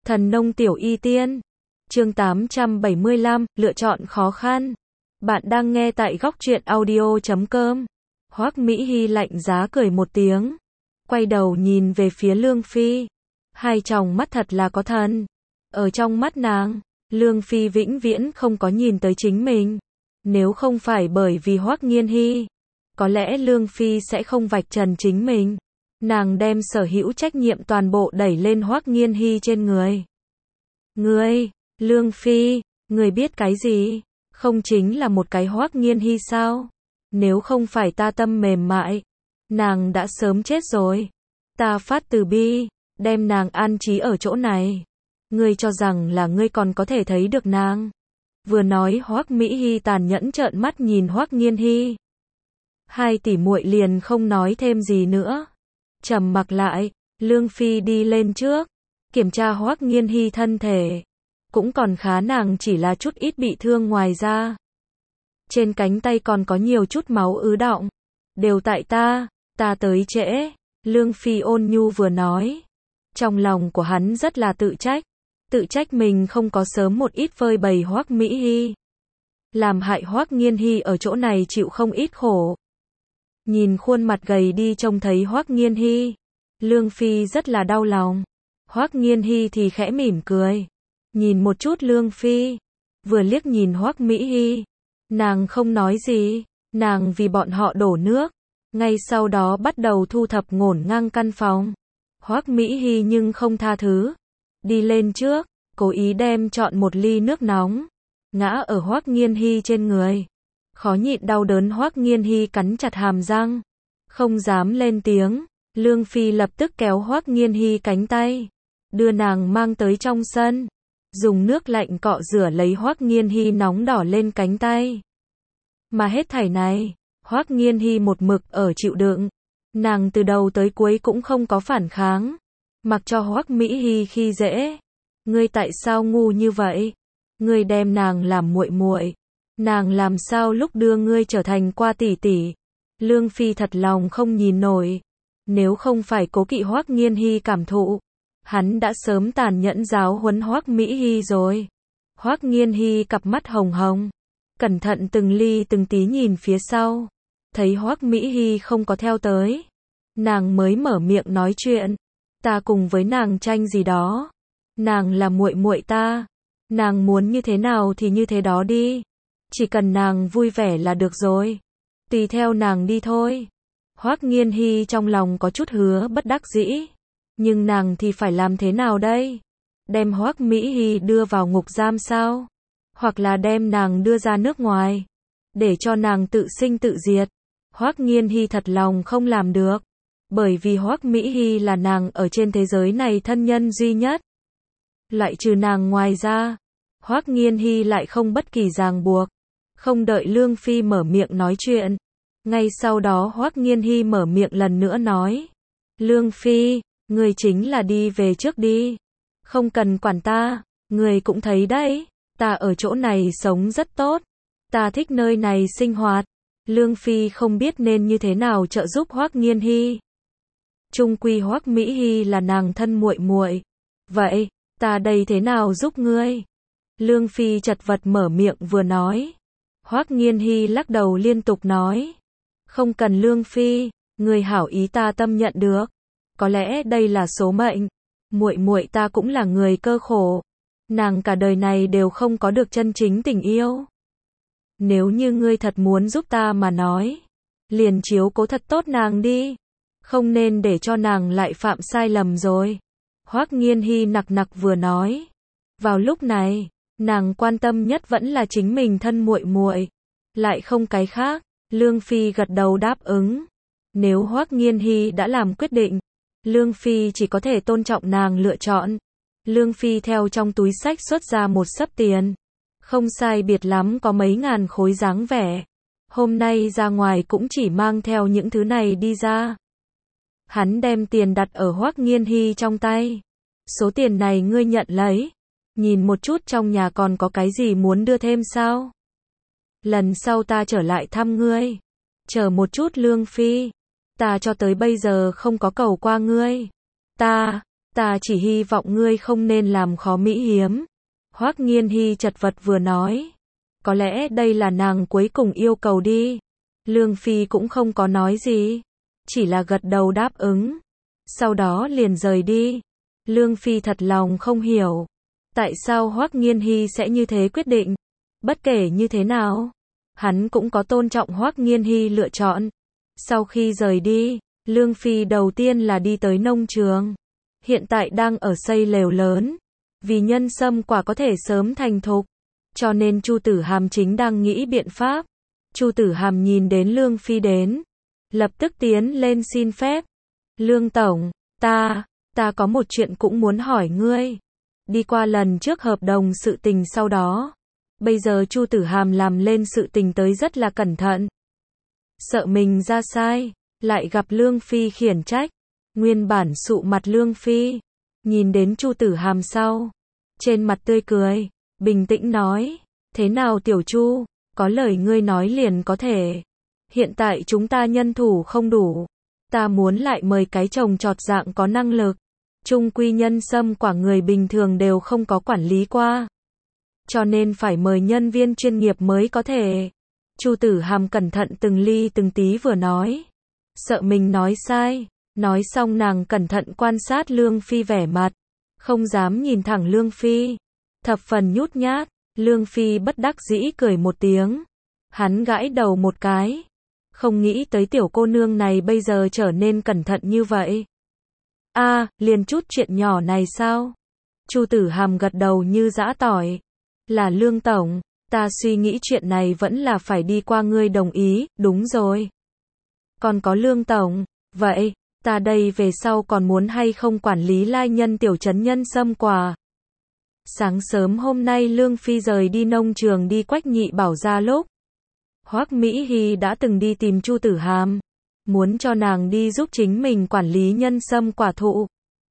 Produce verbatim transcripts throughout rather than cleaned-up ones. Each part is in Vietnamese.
Thần nông tiểu y tiên. Chương tám trăm bảy mươi lăm, lựa chọn khó khăn. Bạn đang nghe tại góc truyện audio chấm com. Hoắc Mỹ Hi lạnh giá cười một tiếng, quay đầu nhìn về phía Lương Phi. Hai tròng mắt thật là có thần. Ở trong mắt nàng, Lương Phi vĩnh viễn không có nhìn tới chính mình. Nếu không phải bởi vì Hoắc Nghiên Hi, có lẽ Lương Phi sẽ không vạch trần chính mình. Nàng đem sở hữu trách nhiệm toàn bộ đẩy lên Hoắc Nghiên Hi trên người. Ngươi, Lương Phi, ngươi biết cái gì? Không chính là một cái Hoắc Nghiên Hi sao? Nếu không phải ta tâm mềm mại, nàng đã sớm chết rồi. Ta phát từ bi, đem nàng an trí ở chỗ này. Ngươi cho rằng là ngươi còn có thể thấy được nàng? Vừa nói Hoắc Mỹ Hi tàn nhẫn trợn mắt nhìn Hoắc Nghiên Hi. Hai tỷ muội liền không nói thêm gì nữa. Trầm mặc lại, Lương Phi đi lên trước, kiểm tra Hoắc Nghiên Hi thân thể. Cũng còn khá, nàng chỉ là chút ít bị thương ngoài ra. Trên cánh tay còn có nhiều chút máu ứ đọng. Đều tại ta, ta tới trễ. Lương Phi ôn nhu vừa nói. Trong lòng của hắn rất là tự trách. Tự trách mình không có sớm một ít phơi bày Hoắc Mỹ Hi. Làm hại Hoắc Nghiên Hi ở chỗ này chịu không ít khổ. Nhìn khuôn mặt gầy đi trông thấy Hoắc Nghiên Hi, Lương Phi rất là đau lòng. Hoắc Nghiên Hi thì khẽ mỉm cười, nhìn một chút Lương Phi, vừa liếc nhìn Hoắc Mỹ Hi. Nàng không nói gì, nàng vì bọn họ đổ nước, ngay sau đó bắt đầu thu thập ngổn ngang căn phòng. Hoắc Mỹ Hi nhưng không tha thứ, đi lên trước, cố ý đem chọn một ly nước nóng, ngã ở Hoắc Nghiên Hi trên người. Khó nhịn đau đớn Hoắc Nghiên Hi cắn chặt hàm răng, không dám lên tiếng. Lương Phi lập tức kéo Hoắc Nghiên Hi cánh tay, đưa nàng mang tới trong sân, dùng nước lạnh cọ rửa lấy Hoắc Nghiên Hi nóng đỏ lên cánh tay. Mà hết thảy này, Hoắc Nghiên Hi một mực ở chịu đựng. Nàng từ đầu tới cuối cũng không có phản kháng, mặc cho Hoắc Mỹ Hi khi dễ. Ngươi tại sao ngu như vậy? Ngươi đem nàng làm muội muội, nàng làm sao lúc đưa ngươi trở thành qua tỷ tỷ? Lương Phi thật lòng không nhìn nổi. Nếu không phải cố kỵ Hoắc Nghiên Hi cảm thụ, hắn đã sớm tàn nhẫn giáo huấn Hoắc Mỹ Hi rồi. Hoắc Nghiên Hi cặp mắt hồng hồng, cẩn thận từng ly từng tí nhìn phía sau, thấy Hoắc Mỹ Hi không có theo tới, nàng mới mở miệng nói chuyện. Ta cùng với nàng tranh gì đó? Nàng là muội muội ta, nàng muốn như thế nào thì như thế đó đi. Chỉ cần nàng vui vẻ là được rồi. Tùy theo nàng đi thôi. Hoắc Nghiên Hi trong lòng có chút hứa bất đắc dĩ. Nhưng nàng thì phải làm thế nào đây? Đem Hoắc Mỹ Hi đưa vào ngục giam sao? Hoặc là đem nàng đưa ra nước ngoài, để cho nàng tự sinh tự diệt? Hoắc Nghiên Hi thật lòng không làm được. Bởi vì Hoắc Mỹ Hi là nàng ở trên thế giới này thân nhân duy nhất. Loại trừ nàng ngoài ra, Hoắc Nghiên Hi lại không bất kỳ ràng buộc. Không đợi Lương Phi mở miệng nói chuyện, ngay sau đó Hoắc Nghiên Hi mở miệng lần nữa nói. Lương Phi, người chính là đi về trước đi. Không cần quản ta, người cũng thấy đấy, ta ở chỗ này sống rất tốt. Ta thích nơi này sinh hoạt. Lương Phi không biết nên như thế nào trợ giúp Hoắc Nghiên Hi. Chung quy Hoắc Mỹ Hi là nàng thân muội muội. Vậy, ta đây thế nào giúp ngươi? Lương Phi chật vật mở miệng vừa nói. Hoắc Nghiên Hi lắc đầu liên tục nói. Không cần Lương Phi, người hảo ý ta tâm nhận được. Có lẽ đây là số mệnh. Muội muội ta cũng là người cơ khổ. Nàng cả đời này đều không có được chân chính tình yêu. Nếu như ngươi thật muốn giúp ta mà nói, liền chiếu cố thật tốt nàng đi. Không nên để cho nàng lại phạm sai lầm rồi. Hoắc Nghiên Hi nặc nặc vừa nói. Vào lúc này, nàng quan tâm nhất vẫn là chính mình thân muội muội, lại không cái khác. Lương Phi gật đầu đáp ứng. Nếu Hoắc Nghiên Hi đã làm quyết định, Lương Phi chỉ có thể tôn trọng nàng lựa chọn. Lương Phi theo trong túi xách xuất ra một xấp tiền, không sai biệt lắm có mấy ngàn khối dáng vẻ. Hôm nay ra ngoài cũng chỉ mang theo những thứ này đi ra. Hắn đem tiền đặt ở Hoắc Nghiên Hi trong tay. Số tiền này ngươi nhận lấy. Nhìn một chút trong nhà còn có cái gì muốn đưa thêm sao? Lần sau ta trở lại thăm ngươi. Chờ một chút Lương Phi. Ta cho tới bây giờ không có cầu qua ngươi. Ta, Ta chỉ hy vọng ngươi không nên làm khó Mỹ Hiếm. Hoắc Nghiên Hi chật vật vừa nói. Có lẽ đây là nàng cuối cùng yêu cầu đi. Lương Phi cũng không có nói gì. Chỉ là gật đầu đáp ứng. Sau đó liền rời đi. Lương Phi thật lòng không hiểu. Tại sao Hoắc Nghiên Hi sẽ như thế quyết định? Bất kể như thế nào, hắn cũng có tôn trọng Hoắc Nghiên Hi lựa chọn. Sau khi rời đi, Lương Phi đầu tiên là đi tới nông trường. Hiện tại đang ở xây lều lớn. Vì nhân sâm quả có thể sớm thành thục, cho nên Chu Tử Hàm chính đang nghĩ biện pháp. Chu Tử Hàm nhìn đến Lương Phi đến, lập tức tiến lên xin phép. Lương Tổng, ta, ta có một chuyện cũng muốn hỏi ngươi. Đi qua lần trước hợp đồng sự tình sau đó. Bây giờ Chu Tử Hàm làm lên sự tình tới rất là cẩn thận. Sợ mình ra sai, lại gặp Lương Phi khiển trách. Nguyên bản sụ mặt Lương Phi, nhìn đến Chu Tử Hàm sau, trên mặt tươi cười, bình tĩnh nói, thế nào Tiểu Chu, có lời ngươi nói liền có thể. Hiện tại chúng ta nhân thủ không đủ, ta muốn lại mời cái trồng trọt dạng có năng lực. Chung quy nhân sâm quả người bình thường đều không có quản lý qua, cho nên phải mời nhân viên chuyên nghiệp mới có thể. Chu Tử Hàm cẩn thận từng ly từng tí vừa nói, sợ mình nói sai. Nói xong nàng cẩn thận quan sát Lương Phi vẻ mặt, không dám nhìn thẳng Lương Phi, thập phần nhút nhát. Lương Phi bất đắc dĩ cười một tiếng, hắn gãi đầu một cái, không nghĩ tới tiểu cô nương này bây giờ trở nên cẩn thận như vậy. A, à, liền chút chuyện nhỏ này sao? Chu Tử Hàm gật đầu như giã tỏi. Là Lương Tổng, ta suy nghĩ chuyện này vẫn là phải đi qua ngươi đồng ý, đúng rồi. Còn có Lương Tổng, vậy, ta đây về sau còn muốn hay không quản lý lai nhân tiểu trấn nhân sâm quả. Sáng sớm hôm nay Lương Phi rời đi nông trường đi Quách Nhị Bảo ra lúc. Hoắc Mỹ Hi đã từng đi tìm Chu Tử Hàm, muốn cho nàng đi giúp chính mình quản lý nhân sâm quả thụ.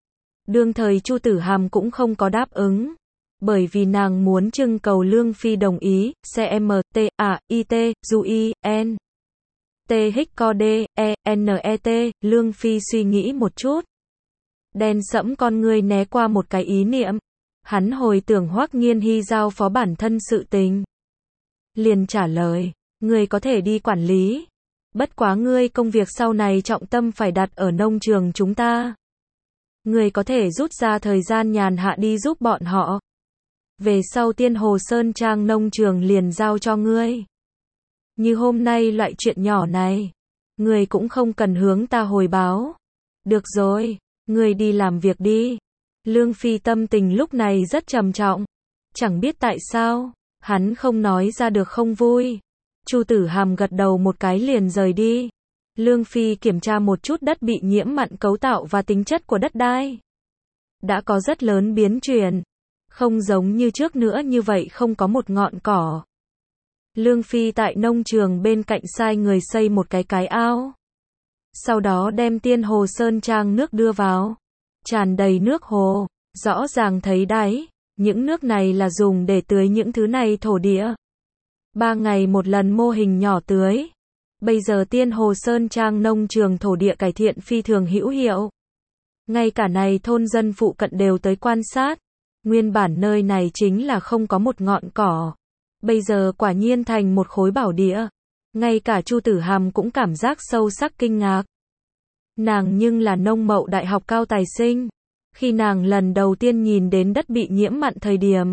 Đương thời Chu Tử Hàm cũng không có đáp ứng, bởi vì nàng muốn trưng cầu Lương Phi đồng ý. C M T A I T Du I N T H Co D E N E T. Lương Phi suy nghĩ một chút, đen sẫm con ngươi né qua một cái ý niệm. Hắn hồi tưởng Hoắc Nghiên Hi giao phó bản thân sự tình, liền trả lời, ngươi có thể đi quản lý, bất quá ngươi công việc sau này trọng tâm phải đặt ở nông trường chúng ta. Ngươi có thể rút ra thời gian nhàn hạ đi giúp bọn họ. Về sau Tiên Hồ Sơn Trang nông trường liền giao cho ngươi. Như hôm nay loại chuyện nhỏ này, ngươi cũng không cần hướng ta hồi báo. Được rồi, ngươi đi làm việc đi. Lương Phi tâm tình lúc này rất trầm trọng. Chẳng biết tại sao, hắn không nói ra được không vui. Chu Tử Hàm gật đầu một cái liền rời đi. Lương Phi kiểm tra một chút đất bị nhiễm mặn cấu tạo và tính chất của đất đai. Đã có rất lớn biến chuyển. Không giống như trước nữa như vậy không có một ngọn cỏ. Lương Phi tại nông trường bên cạnh sai người xây một cái cái ao. Sau đó đem Tiên Hồ Sơn Trang nước đưa vào. Tràn đầy nước hồ, rõ ràng thấy đáy. Những nước này là dùng để tưới những thứ này thổ địa. Ba ngày một lần mô hình nhỏ tưới. Bây giờ Tiên Hồ Sơn Trang nông trường thổ địa cải thiện phi thường hữu hiệu. Ngay cả này thôn dân phụ cận đều tới quan sát. Nguyên bản nơi này chính là không có một ngọn cỏ. Bây giờ quả nhiên thành một khối bảo địa. Ngay cả Chu Tử Hàm cũng cảm giác sâu sắc kinh ngạc. Nàng nhưng là nông mậu đại học cao tài sinh. Khi nàng lần đầu tiên nhìn đến đất bị nhiễm mặn thời điểm,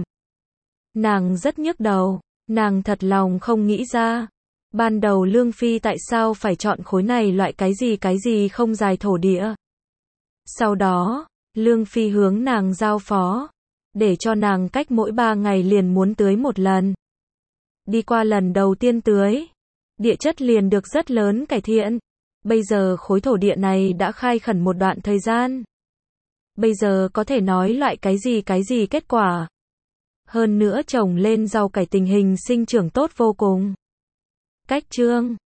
nàng rất nhức đầu. Nàng thật lòng không nghĩ ra. Ban đầu Lương Phi tại sao phải chọn khối này loại cái gì cái gì không dài thổ địa. Sau đó, Lương Phi hướng nàng giao phó, để cho nàng cách mỗi ba ngày liền muốn tưới một lần. Đi qua lần đầu tiên tưới, địa chất liền được rất lớn cải thiện. Bây giờ khối thổ địa này đã khai khẩn một đoạn thời gian. Bây giờ có thể nói loại cái gì cái gì kết quả. Hơn nữa trồng lên rau cải tình hình sinh trưởng tốt vô cùng. Cách chương